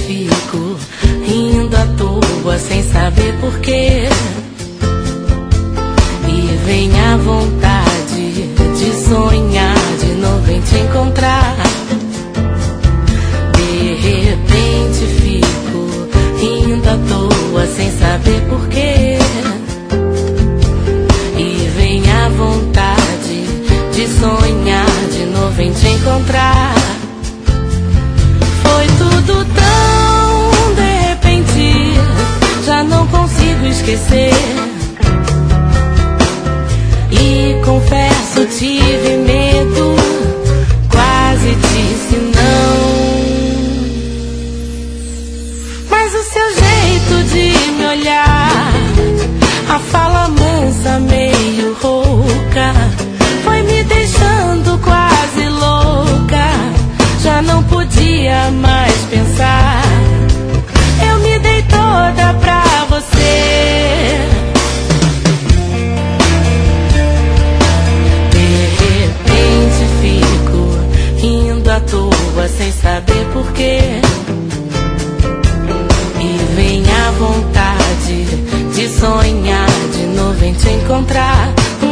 fico rindo à toa sem saber porquê. E vem a vontade de sonhar de novo em te encontrar. De repente fico rindo à toa sem saber porquê. E vem a vontade de sonhar de novo em te encontrar. Foi tudo tão de repente, já não consigo esquecer. E confesso, tive medo, quase disse não. Mas o seu jeito de me olhar, a fala mansa, meio rouca, foi me deixando quase louca. Já não podia mais pensar, eu me dei toda pra você. De repente fico rindo à toa sem saber porquê. E vem a vontade de sonhar de novo em te encontrar.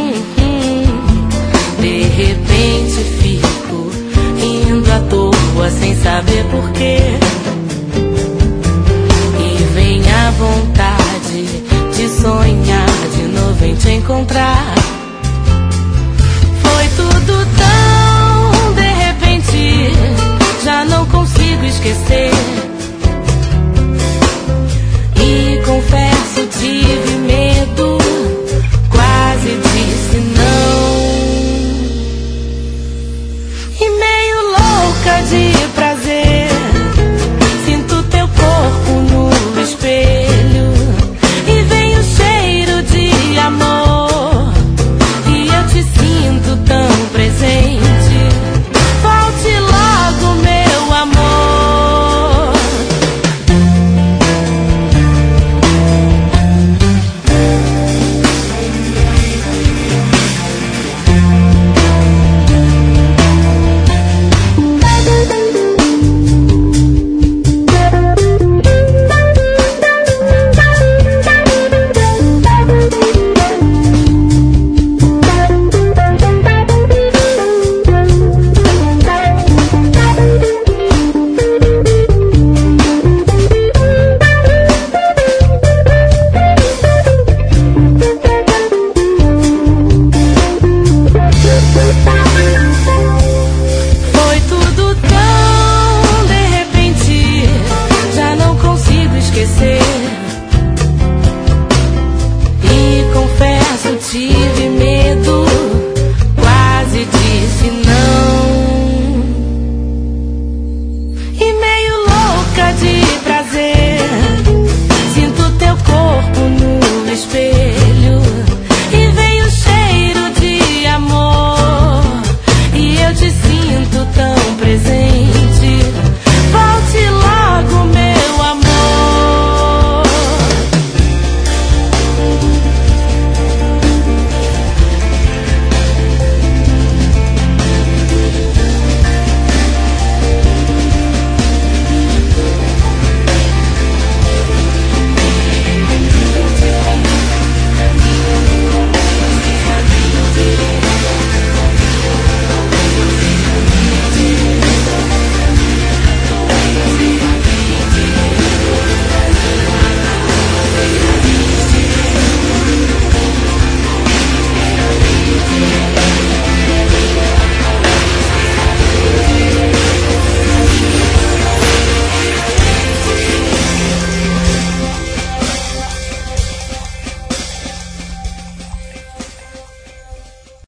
De repente fico rindo à toa sem saber porquê. E vem a vontade de sonhar de novo em te encontrar. Foi tudo tão de repente, já não consigo esquecer. E confesso, tive